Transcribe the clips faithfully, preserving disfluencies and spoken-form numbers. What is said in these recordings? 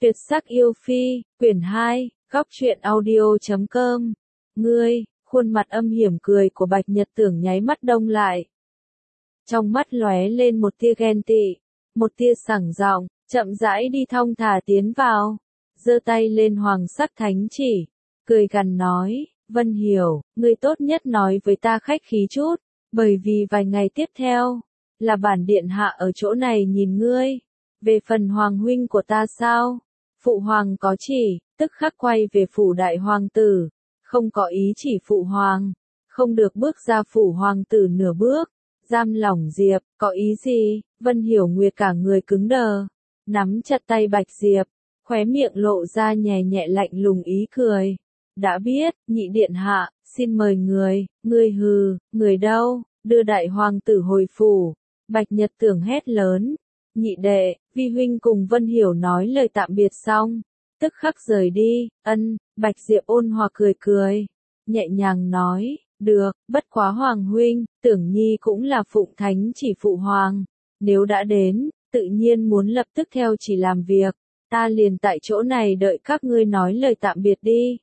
Tuyệt sắc yêu phi, quyển hai, góc truyện audio chấm com. Ngươi, khuôn mặt âm hiểm cười của Bạch Nhật Tưởng nháy mắt đông lại. Trong mắt lóe lên một tia ghen tị, một tia sảng giọng, chậm rãi đi thong thả tiến vào, giơ tay lên hoàng sắc thánh chỉ, cười gằn nói, Vân Hiểu, ngươi tốt nhất nói với ta khách khí chút, bởi vì vài ngày tiếp theo, là bản điện hạ ở chỗ này nhìn ngươi. Về phần hoàng huynh của ta sao? Phụ hoàng có chỉ, tức khắc quay về phủ đại hoàng tử, không có ý chỉ phụ hoàng, không được bước ra phủ hoàng tử nửa bước, giam lỏng Diệp, có ý gì? Vân Hiểu Nguyệt cả người cứng đờ, nắm chặt tay Bạch Diệp, khóe miệng lộ ra nhẹ nhẹ lạnh lùng ý cười. Đã biết, nhị điện hạ, xin mời người, người hừ, người đâu, đưa đại hoàng tử hồi phủ. Bạch Nhật Tưởng hét lớn. Nhị đệ, vi huynh cùng Vân Hiểu nói lời tạm biệt xong, tức khắc rời đi. Ân, Bạch Diệp ôn hòa cười cười, nhẹ nhàng nói, được, bất quá hoàng huynh, Tưởng nhi cũng là phụng thánh chỉ phụ hoàng, nếu đã đến, tự nhiên muốn lập tức theo chỉ làm việc, ta liền tại chỗ này đợi các ngươi nói lời tạm biệt đi.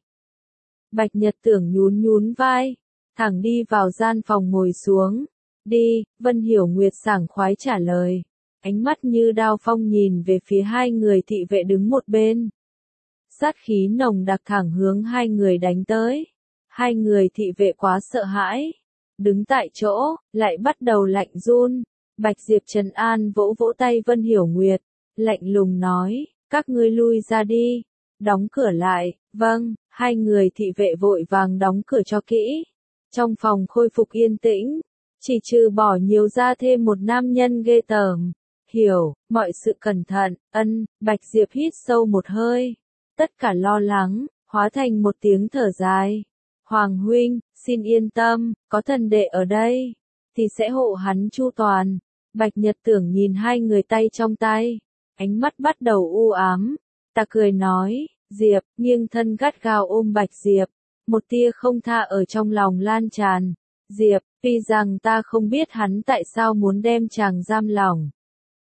Bạch Nhật Tưởng nhún nhún vai, thẳng đi vào gian phòng ngồi xuống. Đi, Vân Hiểu Nguyệt sảng khoái trả lời. Ánh mắt như đao phong nhìn về phía hai người thị vệ đứng một bên. Sát khí nồng đặc thẳng hướng hai người đánh tới. Hai người thị vệ quá sợ hãi. Đứng tại chỗ, lại bắt đầu lạnh run. Bạch Diệp trấn an vỗ vỗ tay Vân Hiểu Nguyệt. Lạnh lùng nói, các ngươi lui ra đi. Đóng cửa lại, vâng, hai người thị vệ vội vàng đóng cửa cho kỹ. Trong phòng khôi phục yên tĩnh. Chỉ trừ bỏ nhiều ra thêm một nam nhân ghê tởm. Hiểu, mọi sự cẩn thận, ân, Bạch Diệp hít sâu một hơi. Tất cả lo lắng, hóa thành một tiếng thở dài. Hoàng huynh, xin yên tâm, có thần đệ ở đây, thì sẽ hộ hắn chu toàn. Bạch Nhật Tưởng nhìn hai người tay trong tay, ánh mắt bắt đầu u ám. Ta cười nói, Diệp, nghiêng thân gắt gao ôm Bạch Diệp. Một tia không tha ở trong lòng lan tràn. Diệp, tuy rằng ta không biết hắn tại sao muốn đem chàng giam lỏng.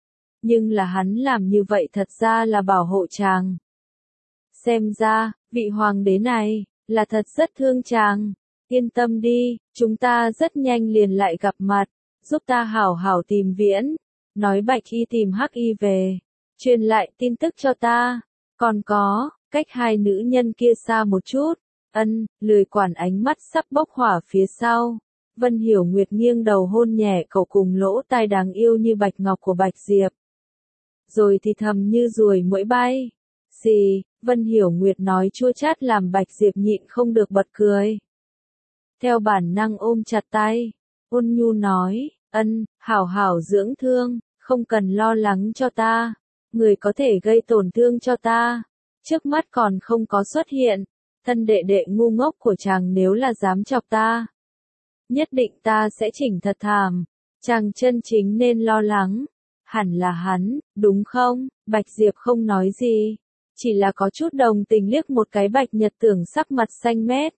Nhưng là hắn làm như vậy thật ra là bảo hộ chàng. Xem ra, vị hoàng đế này, là thật rất thương chàng. Yên tâm đi, chúng ta rất nhanh liền lại gặp mặt, giúp ta hảo hảo tìm Viễn. Nói Bạch Y tìm Hắc Y về, truyền lại tin tức cho ta. Còn có, cách hai nữ nhân kia xa một chút. Ân, lười quản ánh mắt sắp bốc hỏa phía sau. Vân Hiểu Nguyệt nghiêng đầu hôn nhẹ cậu cùng lỗ tai đáng yêu như bạch ngọc của Bạch Diệp. Rồi thì thầm như ruồi muỗi bay. Xì, Vân Hiểu Nguyệt nói chua chát làm Bạch Diệp nhịn không được bật cười. Theo bản năng ôm chặt tay, ôn nhu nói, ân, hảo hảo dưỡng thương, không cần lo lắng cho ta. Người có thể gây tổn thương cho ta, trước mắt còn không có xuất hiện. Thân đệ đệ ngu ngốc của chàng nếu là dám chọc ta, nhất định ta sẽ chỉnh thật thảm. Chàng chân chính nên lo lắng. Hẳn là hắn, đúng không? Bạch Diệp không nói gì, chỉ là có chút đồng tình liếc một cái Bạch Nhật Tưởng sắc mặt xanh mét.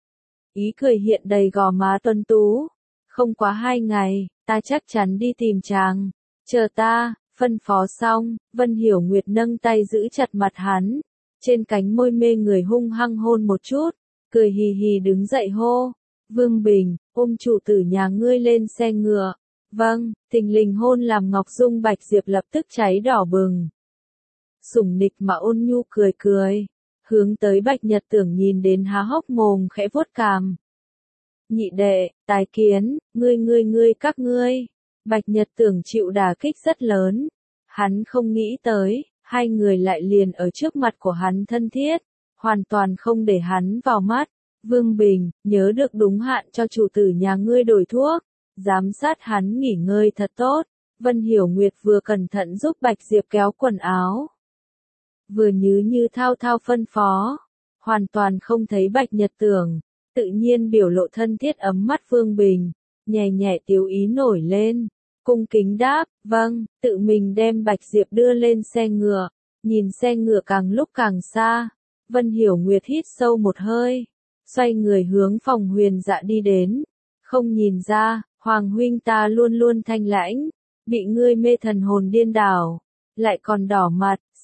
Ý cười hiện đầy gò má tuấn tú. Không quá hai ngày, ta chắc chắn đi tìm chàng. Chờ ta, phân phó xong, Vân Hiểu Nguyệt nâng tay giữ chặt mặt hắn. Trên cánh môi mê người hung hăng hôn một chút, cười hì hì đứng dậy hô. Vương Bình, ôm chủ tử nhà ngươi lên xe ngựa. Vâng, thình lình hôn làm Ngọc Dung Bạch Diệp lập tức cháy đỏ bừng. Sủng nịch mà ôn nhu cười cười, hướng tới Bạch Nhật Tưởng nhìn đến há hốc mồm khẽ vuốt cằm. Nhị đệ, tài kiến, ngươi ngươi ngươi các ngươi. Bạch Nhật Tưởng chịu đả kích rất lớn. Hắn không nghĩ tới, hai người lại liền ở trước mặt của hắn thân thiết, hoàn toàn không để hắn vào mắt. Vương Bình, nhớ được đúng hạn cho chủ tử nhà ngươi đổi thuốc, giám sát hắn nghỉ ngơi thật tốt. Vân Hiểu Nguyệt vừa cẩn thận giúp Bạch Diệp kéo quần áo, vừa nhứ như thao thao phân phó, hoàn toàn không thấy Bạch Nhật Tưởng, tự nhiên biểu lộ thân thiết ấm mắt Vương Bình, nhẹ nhẹ tiếu ý nổi lên, cung kính đáp, vâng, tự mình đem Bạch Diệp đưa lên xe ngựa, nhìn xe ngựa càng lúc càng xa, Vân Hiểu Nguyệt hít sâu một hơi. Xoay người hướng phòng Huyền Dạ đi đến. Không nhìn ra, Hoàng huynh ta luôn luôn thanh lãnh, bị ngươi mê thần hồn điên đảo, lại còn đỏ mặt,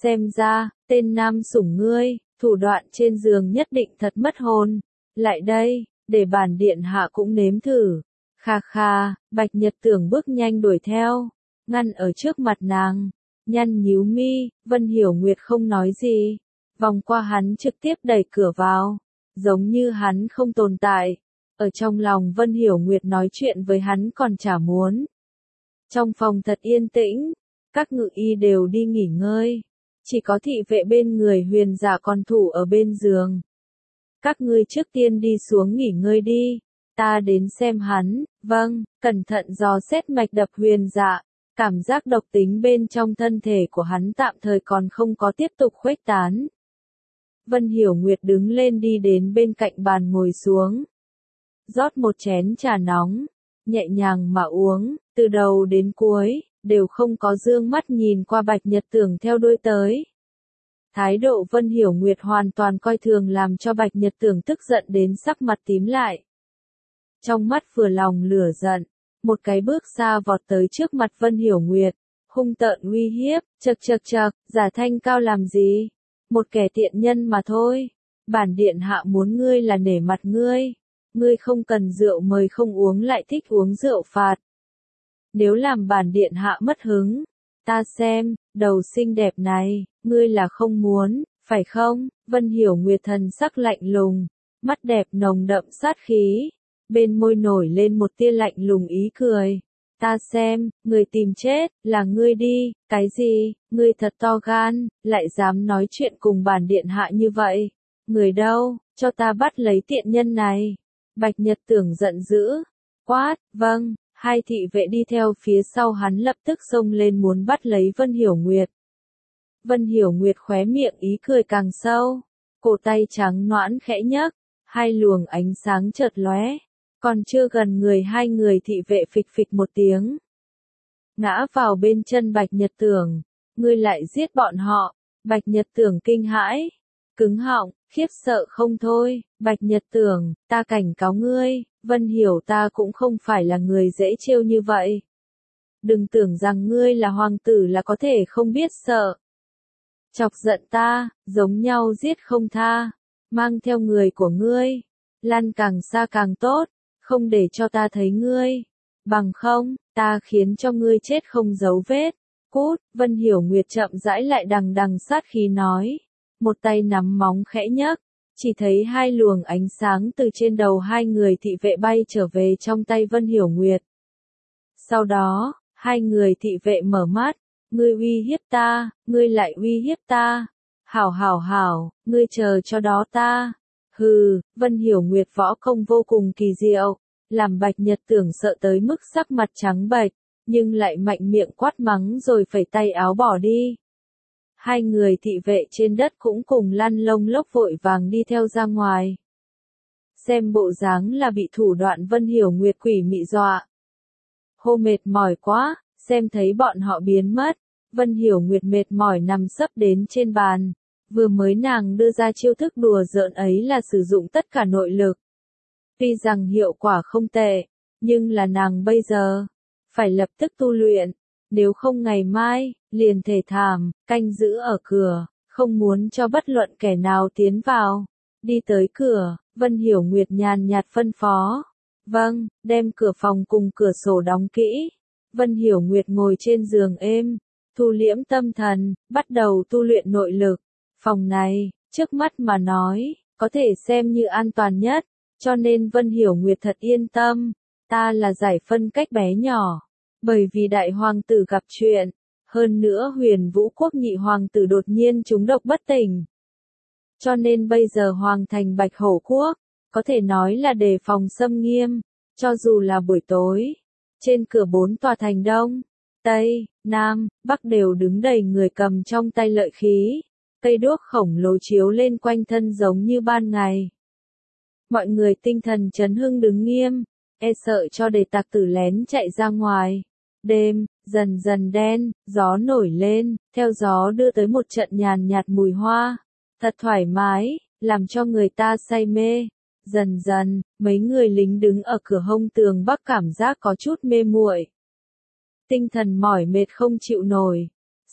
Xem ra, tên nam sủng ngươi, thủ đoạn trên giường nhất định thật mất hồn. Lại đây, để bản điện hạ cũng nếm thử. Kha kha, Bạch Nhật Tưởng bước nhanh đuổi theo, ngăn ở trước mặt nàng, nhăn nhíu mi, Vân Hiểu Nguyệt không nói gì, vòng qua hắn trực tiếp đẩy cửa vào, giống như hắn không tồn tại. Ở trong lòng Vân Hiểu Nguyệt nói chuyện với hắn còn chả muốn. Trong phòng thật yên tĩnh, các ngự y đều đi nghỉ ngơi, chỉ có thị vệ bên người Huyền Dạ còn thủ ở bên giường. Các ngươi trước tiên đi xuống nghỉ ngơi đi, ta đến xem hắn. Vâng, cẩn thận dò xét mạch đập Huyền Dạ, cảm giác độc tính bên trong thân thể của hắn tạm thời còn không có tiếp tục khuếch tán. Vân Hiểu Nguyệt đứng lên đi đến bên cạnh bàn ngồi xuống, rót một chén trà nóng, nhẹ nhàng mà uống, từ đầu đến cuối, đều không có dương mắt nhìn qua Bạch Nhật Tưởng theo đuôi tới. Thái độ Vân Hiểu Nguyệt hoàn toàn coi thường làm cho Bạch Nhật Tưởng tức giận đến sắc mặt tím lại. Trong mắt vừa lòng lửa giận, một cái bước xa vọt tới trước mặt Vân Hiểu Nguyệt, hung tợn uy hiếp, chậc chậc chậc, giả thanh cao làm gì? Một kẻ tiện nhân mà thôi. Bản điện hạ muốn ngươi là nể mặt ngươi. Ngươi không cần rượu mời không uống lại thích uống rượu phạt. Nếu làm bản điện hạ mất hứng, ta xem, đầu xinh đẹp này, ngươi là không muốn, phải không? Vân Hiểu Nguyệt thần sắc lạnh lùng, mắt đẹp nồng đậm sát khí, bên môi nổi lên một tia lạnh lùng ý cười. Ta xem, người tìm chết, là ngươi đi. Cái gì? Ngươi thật to gan, lại dám nói chuyện cùng bản điện hạ như vậy. Người đâu, cho ta bắt lấy tiện nhân này. Bạch Nhật Tưởng giận dữ, quát, vâng. Hai thị vệ đi theo phía sau hắn lập tức xông lên muốn bắt lấy Vân Hiểu Nguyệt. Vân Hiểu Nguyệt khóe miệng ý cười càng sâu, cổ tay trắng nõn khẽ nhấc, hai luồng ánh sáng chợt lóe, còn chưa gần người hai người thị vệ phịch phịch một tiếng, ngã vào bên chân Bạch Nhật Tưởng. Ngươi lại giết bọn họ? Bạch Nhật Tưởng kinh hãi, cứng họng, khiếp sợ không thôi. Bạch Nhật Tưởng, ta cảnh cáo ngươi, Vân Hiểu ta cũng không phải là người dễ trêu như vậy. Đừng tưởng rằng ngươi là hoàng tử là có thể không biết sợ. Chọc giận ta, giống nhau giết không tha, mang theo người của ngươi, lăn càng xa càng tốt, không để cho ta thấy ngươi, bằng không, ta khiến cho ngươi chết không dấu vết. Cút. Vân Hiểu Nguyệt chậm rãi lại đằng đằng sát khí nói, một tay nắm móng khẽ nhấc, chỉ thấy hai luồng ánh sáng từ trên đầu hai người thị vệ bay trở về trong tay Vân Hiểu Nguyệt. Sau đó, hai người thị vệ mở mắt, ngươi uy hiếp ta, ngươi lại uy hiếp ta. Hảo hảo hảo, ngươi chờ cho đó ta. Hừ, Vân Hiểu Nguyệt võ công vô cùng kỳ diệu, làm Bạch Nhật Tưởng sợ tới mức sắc mặt trắng bệch, nhưng lại mạnh miệng quát mắng rồi phẩy tay áo bỏ đi. Hai người thị vệ trên đất cũng cùng lăn lông lốc vội vàng đi theo ra ngoài. Xem bộ dáng là bị thủ đoạn Vân Hiểu Nguyệt quỷ mị dọa. Hô mệt mỏi quá, xem thấy bọn họ biến mất, Vân Hiểu Nguyệt mệt mỏi nằm sấp đến trên bàn. Vừa mới nàng đưa ra chiêu thức đùa giỡn ấy là sử dụng tất cả nội lực. Tuy rằng hiệu quả không tệ, nhưng là nàng bây giờ phải lập tức tu luyện, nếu không ngày mai liền thể thảm, canh giữ ở cửa, không muốn cho bất luận kẻ nào tiến vào. Đi tới cửa, Vân Hiểu Nguyệt nhàn nhạt phân phó. Vâng, đem cửa phòng cùng cửa sổ đóng kỹ. Vân Hiểu Nguyệt ngồi trên giường êm, thu liễm tâm thần, bắt đầu tu luyện nội lực. Phòng này, trước mắt mà nói, có thể xem như an toàn nhất, cho nên Vân Hiểu Nguyệt thật yên tâm. Ta là giải phân cách bé nhỏ, bởi vì đại hoàng tử gặp chuyện, hơn nữa Huyền Vũ Quốc nhị hoàng tử đột nhiên trúng độc bất tỉnh. Cho nên bây giờ hoàng thành Bạch Hổ Quốc, có thể nói là đề phòng xâm nghiêm, cho dù là buổi tối, trên cửa bốn tòa thành Đông, Tây, Nam, Bắc đều đứng đầy người cầm trong tay lợi khí, cây đuốc khổng lồ chiếu lên quanh thân giống như ban ngày. Mọi người tinh thần chấn hưng đứng nghiêm, e sợ cho để tặc tử lén chạy ra ngoài. Đêm, dần dần đen, gió nổi lên, theo gió đưa tới một trận nhàn nhạt mùi hoa, thật thoải mái, làm cho người ta say mê. Dần dần, mấy người lính đứng ở cửa hông tường Bắc cảm giác có chút mê muội. Tinh thần mỏi mệt không chịu nổi,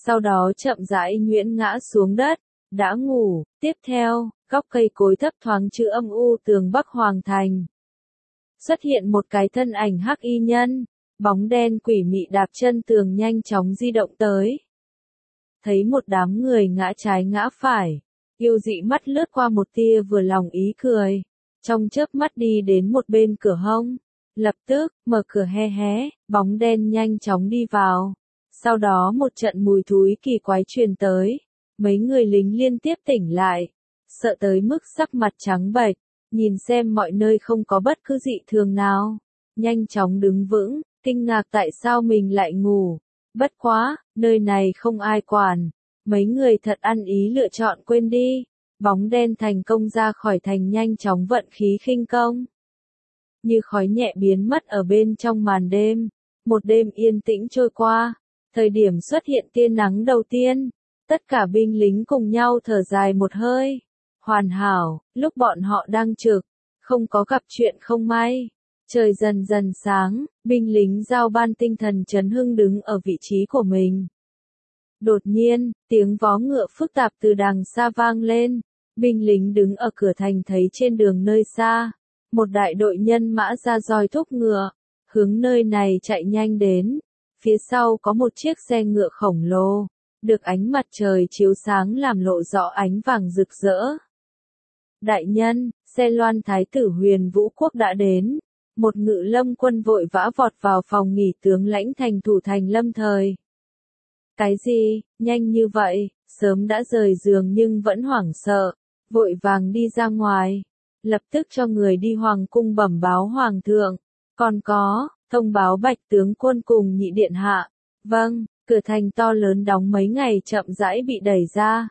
sau đó chậm rãi nhuyễn ngã xuống đất, đã ngủ. Tiếp theo, góc cây cối thấp thoáng chữ âm u tường Bắc Hoàng Thành. Xuất hiện một cái thân ảnh hắc y nhân, bóng đen quỷ mị đạp chân tường nhanh chóng di động tới. Thấy một đám người ngã trái ngã phải, yêu dị mắt lướt qua một tia vừa lòng ý cười, trong chớp mắt đi đến một bên cửa hông, lập tức mở cửa hé hé, bóng đen nhanh chóng đi vào. Sau đó một trận mùi thúi kỳ quái truyền tới, mấy người lính liên tiếp tỉnh lại, sợ tới mức sắc mặt trắng bệch, nhìn xem mọi nơi không có bất cứ dị thường nào, nhanh chóng đứng vững, kinh ngạc tại sao mình lại ngủ. Bất quá, nơi này không ai quản, mấy người thật ăn ý lựa chọn quên đi. Bóng đen thành công ra khỏi thành nhanh chóng vận khí khinh công, như khói nhẹ biến mất ở bên trong màn đêm. Một đêm yên tĩnh trôi qua, thời điểm xuất hiện tia nắng đầu tiên, tất cả binh lính cùng nhau thở dài một hơi. Hoàn hảo, lúc bọn họ đang trực, không có gặp chuyện không may. Trời dần dần sáng, binh lính giao ban tinh thần chấn hưng đứng ở vị trí của mình. Đột nhiên, tiếng vó ngựa phức tạp từ đằng xa vang lên, binh lính đứng ở cửa thành thấy trên đường nơi xa, một đại đội nhân mã ra roi thúc ngựa, hướng nơi này chạy nhanh đến. Phía sau có một chiếc xe ngựa khổng lồ, được ánh mặt trời chiếu sáng làm lộ rõ ánh vàng rực rỡ. Đại nhân, xe loan thái tử Huyền Vũ Quốc đã đến. Một ngự lâm quân vội vã vọt vào phòng nghỉ tướng lãnh thành thủ thành lâm thời. Cái gì, nhanh như vậy, sớm đã rời giường nhưng vẫn hoảng sợ, vội vàng đi ra ngoài, lập tức cho người đi hoàng cung bẩm báo hoàng thượng, còn có, thông báo bạch tướng quân cùng nhị điện hạ. Vâng, cửa thành to lớn đóng mấy ngày chậm rãi bị đẩy ra.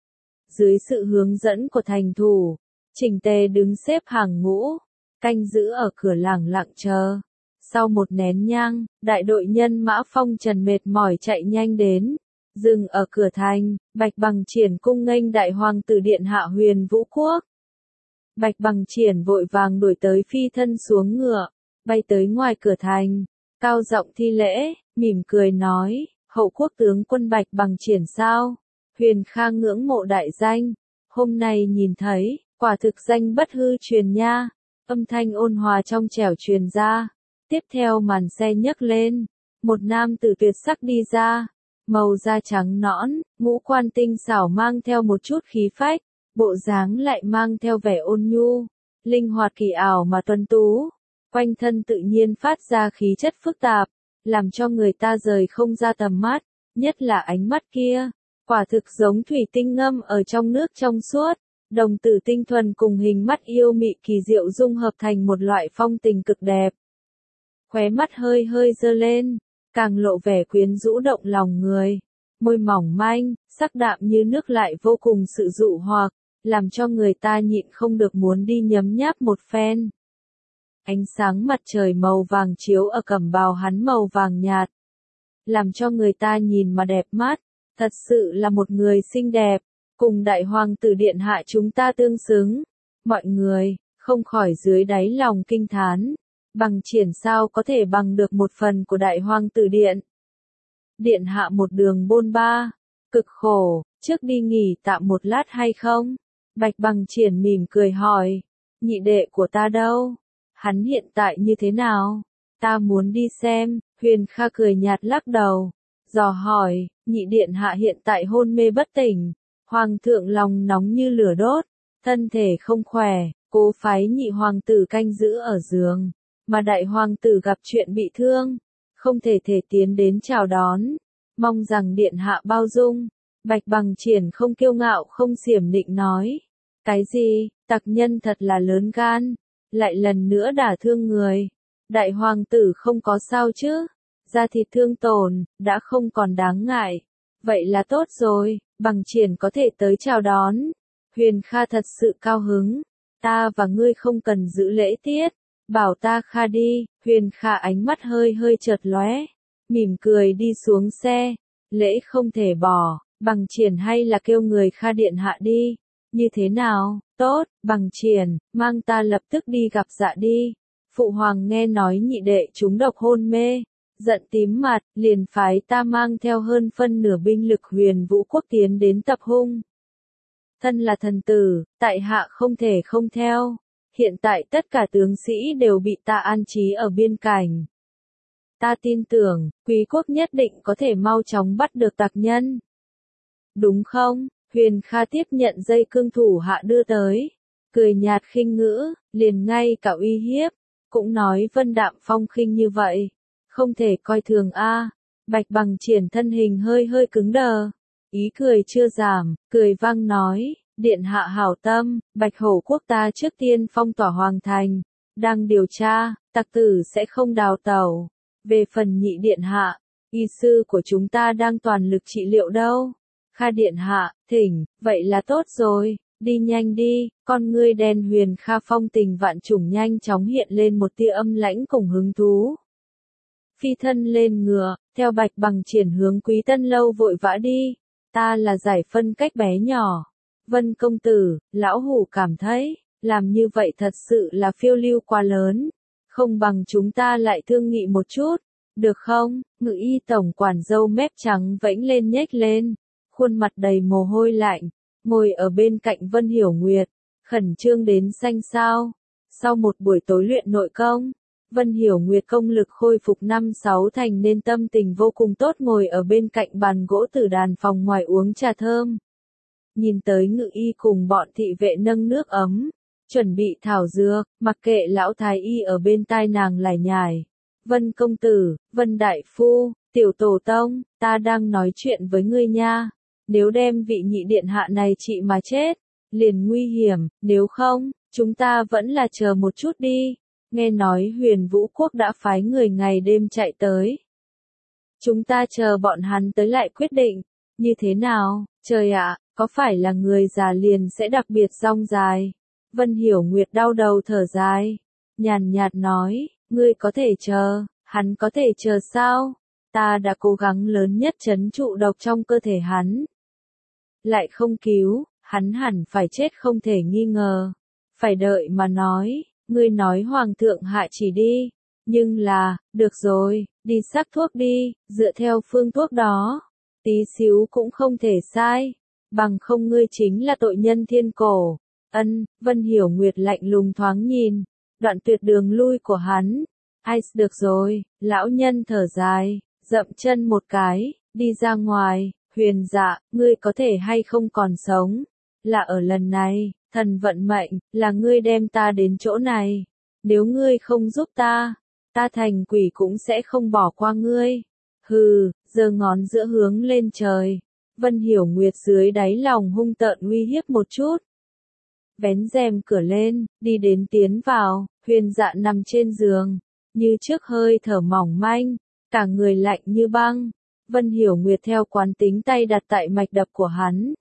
Dưới sự hướng dẫn của thành thủ, chỉnh tề đứng xếp hàng ngũ, canh giữ ở cửa lẳng lặng chờ. Sau một nén nhang, đại đội nhân mã phong trần mệt mỏi chạy nhanh đến, dừng ở cửa thành. Bạch Bằng Triển cung nghênh đại hoàng tử điện hạ Huyền Vũ Quốc. Bạch Bằng Triển vội vàng đuổi tới phi thân xuống ngựa, bay tới ngoài cửa thành, cao giọng thi lễ, mỉm cười nói, hậu quốc tướng quân Bạch Bằng Triển sao? Huyền Kha ngưỡng mộ đại danh, hôm nay nhìn thấy, quả thực danh bất hư truyền nha. Âm thanh ôn hòa trong trẻo truyền ra. Tiếp theo màn xe nhấc lên, một nam tử tuyệt sắc đi ra, màu da trắng nõn, ngũ quan tinh xảo mang theo một chút khí phách, bộ dáng lại mang theo vẻ ôn nhu, linh hoạt kỳ ảo mà tuấn tú, quanh thân tự nhiên phát ra khí chất phức tạp, làm cho người ta rời không ra tầm mắt, nhất là ánh mắt kia, quả thực giống thủy tinh ngâm ở trong nước trong suốt. Đồng tử tinh thuần cùng hình mắt yêu mị kỳ diệu dung hợp thành một loại phong tình cực đẹp. Khóe mắt hơi hơi giơ lên, càng lộ vẻ quyến rũ động lòng người. Môi mỏng manh, sắc đạm như nước lại vô cùng sự dụ hoặc, làm cho người ta nhịn không được muốn đi nhấm nháp một phen. Ánh sáng mặt trời màu vàng chiếu ở cẩm bào hắn màu vàng nhạt, làm cho người ta nhìn mà đẹp mắt, thật sự là một người xinh đẹp. Cùng đại hoàng tử điện hạ chúng ta tương xứng, mọi người không khỏi dưới đáy lòng kinh thán, Bằng Triển sao có thể bằng được một phần của đại hoàng tử điện. Điện hạ một đường bôn ba, cực khổ, trước đi nghỉ tạm một lát hay không? Bạch Bằng Triển mỉm cười hỏi, nhị đệ của ta đâu? Hắn hiện tại như thế nào? Ta muốn đi xem. Huyền Kha cười nhạt lắc đầu, dò hỏi, nhị điện hạ hiện tại hôn mê bất tỉnh. Hoàng thượng lòng nóng như lửa đốt, thân thể không khỏe, cố phái nhị hoàng tử canh giữ ở giường, mà đại hoàng tử gặp chuyện bị thương, không thể thể tiến đến chào đón, mong rằng điện hạ bao dung. Bạch Bằng Triển không kiêu ngạo không xiểm nịnh nói, cái gì, tặc nhân thật là lớn gan, lại lần nữa đả thương người. Đại hoàng tử không có sao chứ, da thịt thương tổn, đã không còn đáng ngại. Vậy là tốt rồi, Bằng Triển có thể tới chào đón. Huyền Kha thật sự cao hứng, ta và ngươi không cần giữ lễ tiết, bảo ta Kha đi. Huyền Kha ánh mắt hơi hơi chợt lóe, mỉm cười đi xuống xe, lễ không thể bỏ. Bằng Triển hay là kêu người Kha điện hạ đi, như thế nào? Tốt, Bằng Triển, mang ta lập tức đi gặp dạ đi. Phụ hoàng nghe nói nhị đệ chúng độc hôn mê, giận tím mặt, liền phái ta mang theo hơn phân nửa binh lực Huyền Vũ quốc tiến đến tập hung. Thân là thần tử, tại hạ không thể không theo. Hiện tại tất cả tướng sĩ đều bị ta an trí ở biên cảnh. Ta tin tưởng, quý quốc nhất định có thể mau chóng bắt được tặc nhân. Đúng không? Huyền Kha tiếp nhận dây cương thủ hạ đưa tới. Cười nhạt khinh ngữ, liền ngay cả uy hiếp. Cũng nói Vân Đạm Phong khinh như vậy. Không thể coi thường a. Bạch Bằng Triển thân hình hơi hơi cứng đờ. Ý cười chưa giảm, cười vang nói. Điện hạ hảo tâm, Bạch Hổ quốc ta trước tiên phong tỏa hoàng thành. Đang điều tra, tặc tử sẽ không đào tẩu. Về phần nhị điện hạ, y sư của chúng ta đang toàn lực trị liệu đâu. Kha điện hạ, thỉnh, vậy là tốt rồi, đi nhanh đi, con ngươi đen Huyền Kha phong tình vạn trùng nhanh chóng hiện lên một tia âm lãnh cùng hứng thú. Phi thân lên ngựa, theo Bạch Bằng Triển hướng Quý Tân Lâu vội vã đi, ta là giải phân cách bé nhỏ. Vân công tử, lão hủ cảm thấy, làm như vậy thật sự là phiêu lưu quá lớn. Không bằng chúng ta lại thương nghị một chút, được không? Ngự y tổng quản râu mép trắng vẫy lên nhếch lên, khuôn mặt đầy mồ hôi lạnh, ngồi ở bên cạnh Vân Hiểu Nguyệt, khẩn trương đến xanh xao. Sau một buổi tối luyện nội công, Vân Hiểu Nguyệt công lực khôi phục năm sáu thành nên tâm tình vô cùng tốt ngồi ở bên cạnh bàn gỗ tử đàn phòng ngoài uống trà thơm. Nhìn tới ngự y cùng bọn thị vệ nâng nước ấm, chuẩn bị thảo dược, mặc kệ lão thái y ở bên tai nàng lải nhải. Vân công tử, Vân đại phu, tiểu tổ tông, ta đang nói chuyện với ngươi nha. Nếu đem vị nhị điện hạ này trị mà chết, liền nguy hiểm, nếu không, chúng ta vẫn là chờ một chút đi. Nghe nói Huyền Vũ quốc đã phái người ngày đêm chạy tới. Chúng ta chờ bọn hắn tới lại quyết định, như thế nào, trời ạ, có phải là người già liền sẽ đặc biệt rong dài. Vân Hiểu Nguyệt đau đầu thở dài, nhàn nhạt nói, ngươi có thể chờ, hắn có thể chờ sao? Ta đã cố gắng lớn nhất trấn trụ độc trong cơ thể hắn. Lại không cứu, hắn hẳn phải chết không thể nghi ngờ. Phải đợi mà nói, ngươi nói hoàng thượng hạ chỉ đi. Nhưng là, được rồi, đi sắc thuốc đi, dựa theo phương thuốc đó. Tí xíu cũng không thể sai. Bằng không ngươi chính là tội nhân thiên cổ. Ân, Vân Hiểu Nguyệt lạnh lùng thoáng nhìn, đoạn tuyệt đường lui của hắn. Ai, được rồi, lão nhân thở dài, dậm chân một cái, đi ra ngoài. Huyền Dạ, ngươi có thể hay không còn sống? Là ở lần này, thần vận mệnh, là ngươi đem ta đến chỗ này. Nếu ngươi không giúp ta, ta thành quỷ cũng sẽ không bỏ qua ngươi. Hừ, giơ ngón giữa hướng lên trời. Vân Hiểu Nguyệt dưới đáy lòng hung tợn uy hiếp một chút. Vén rèm cửa lên, đi đến tiến vào, Huyền Dạ nằm trên giường, như trước hơi thở mỏng manh, cả người lạnh như băng. Vân Hiểu Nguyệt theo quán tính tay đặt tại mạch đập của hắn.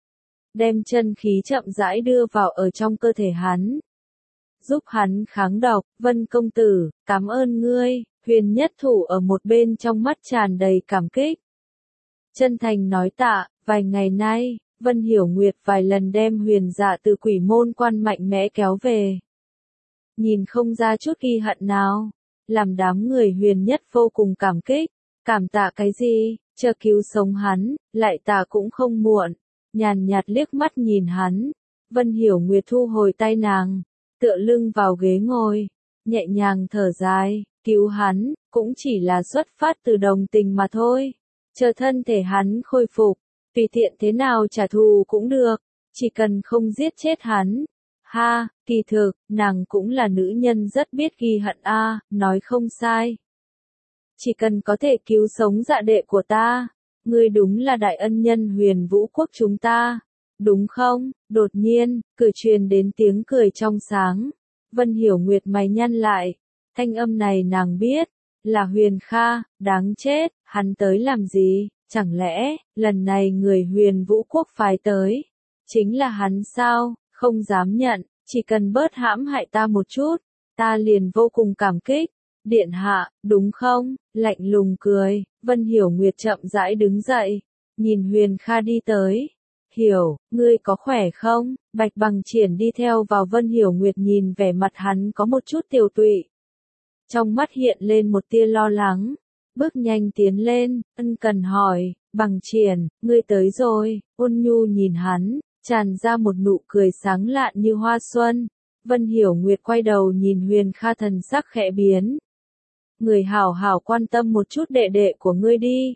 Đem chân khí chậm rãi đưa vào ở trong cơ thể hắn. Giúp hắn kháng độc, Vân công tử, cảm ơn ngươi, Huyền Nhất Thủ ở một bên trong mắt tràn đầy cảm kích. Chân thành nói tạ, vài ngày nay, Vân Hiểu Nguyệt vài lần đem Huyền Dạ từ quỷ môn quan mạnh mẽ kéo về. Nhìn không ra chút ghi hận nào, làm đám người Huyền Nhất vô cùng cảm kích. Cảm tạ cái gì, chờ cứu sống hắn, lại tạ cũng không muộn. Nhàn nhạt liếc mắt nhìn hắn, Vân Hiểu Nguyệt thu hồi tay nàng, tựa lưng vào ghế ngồi, nhẹ nhàng thở dài, cứu hắn, cũng chỉ là xuất phát từ đồng tình mà thôi. Chờ thân thể hắn khôi phục, tùy tiện thế nào trả thù cũng được, chỉ cần không giết chết hắn. Ha, kỳ thực, nàng cũng là nữ nhân rất biết ghi hận a, nói không sai. Chỉ cần có thể cứu sống dạ đệ của ta, ngươi đúng là đại ân nhân Huyền Vũ quốc chúng ta, đúng không? Đột nhiên, cửa truyền đến tiếng cười trong sáng. Vân Hiểu Nguyệt mày nhăn lại, thanh âm này nàng biết, là Huyền Kha, đáng chết, hắn tới làm gì? Chẳng lẽ, lần này người Huyền Vũ quốc phái tới, chính là hắn sao? Không dám nhận, chỉ cần bớt hãm hại ta một chút, ta liền vô cùng cảm kích. Điện hạ, đúng không? Lạnh lùng cười, Vân Hiểu Nguyệt chậm rãi đứng dậy, nhìn Huyền Kha đi tới. Hiểu, ngươi có khỏe không? Bạch Bằng Triển đi theo vào Vân Hiểu Nguyệt nhìn vẻ mặt hắn có một chút tiều tụy. Trong mắt hiện lên một tia lo lắng. bước nhanh tiến lên, ân cần hỏi, Bằng Triển, ngươi tới rồi, ôn nhu nhìn hắn, tràn ra một nụ cười sáng lạn như hoa xuân. Vân Hiểu Nguyệt quay đầu nhìn Huyền Kha thần sắc khẽ biến. Người hảo hảo quan tâm một chút đệ đệ của ngươi đi.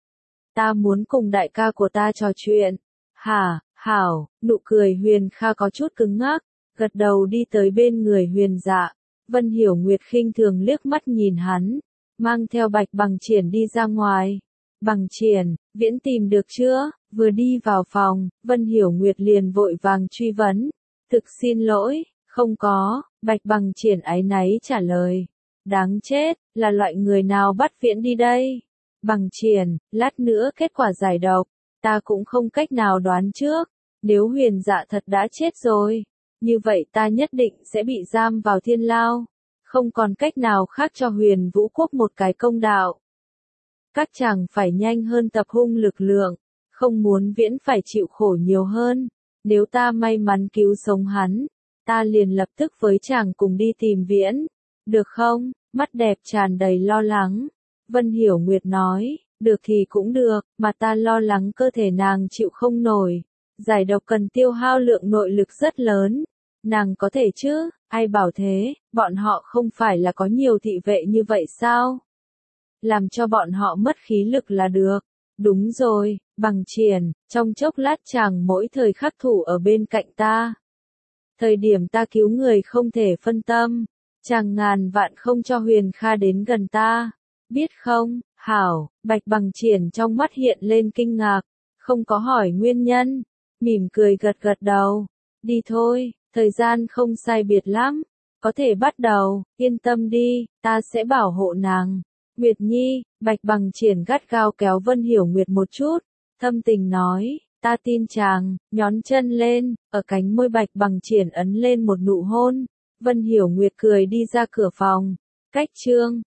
Ta muốn cùng đại ca của ta trò chuyện. Hả, hảo, nụ cười Huyền Kha có chút cứng ngắc, gật đầu đi tới bên người Huyền Dạ. Vân Hiểu Nguyệt khinh thường liếc mắt nhìn hắn, mang theo Bạch Bằng Triển đi ra ngoài. Bằng Triển, Viễn tìm được chưa? Vừa đi vào phòng, Vân Hiểu Nguyệt liền vội vàng truy vấn. Thực xin lỗi, không có, Bạch Bằng Triển áy náy trả lời. Đáng chết, là loại người nào bắt Viễn đi đây? Bằng Triển, lát nữa kết quả giải độc, ta cũng không cách nào đoán trước. Nếu Huyền Dạ thật đã chết rồi, như vậy ta nhất định sẽ bị giam vào thiên lao. Không còn cách nào khác cho Huyền Vũ Quốc một cái công đạo. Các chàng phải nhanh hơn tập hung lực lượng, không muốn Viễn phải chịu khổ nhiều hơn. Nếu ta may mắn cứu sống hắn, ta liền lập tức với chàng cùng đi tìm Viễn. Được không? Mắt đẹp tràn đầy lo lắng. Vân Hiểu Nguyệt nói, được thì cũng được, mà ta lo lắng cơ thể nàng chịu không nổi. Giải độc cần tiêu hao lượng nội lực rất lớn. Nàng có thể chứ, ai bảo thế, bọn họ không phải là có nhiều thị vệ như vậy sao? Làm cho bọn họ mất khí lực là được. Đúng rồi, Bằng Triển, trong chốc lát chàng mỗi thời khắc thủ ở bên cạnh ta. Thời điểm ta cứu người không thể phân tâm, chàng ngàn vạn không cho Huyền Kha đến gần ta. Biết không, hảo, Bạch Bằng Triển trong mắt hiện lên kinh ngạc, không có hỏi nguyên nhân, mỉm cười gật gật đầu. Đi thôi, thời gian không sai biệt lắm, có thể bắt đầu, yên tâm đi, ta sẽ bảo hộ nàng. Nguyệt Nhi, Bạch Bằng Triển gắt gao kéo Vân Hiểu Nguyệt một chút, thâm tình nói, ta tin chàng, nhón chân lên, ở cánh môi Bạch Bằng Triển ấn lên một nụ hôn. Vân Hiểu Nguyệt cười đi ra cửa phòng. Cách chương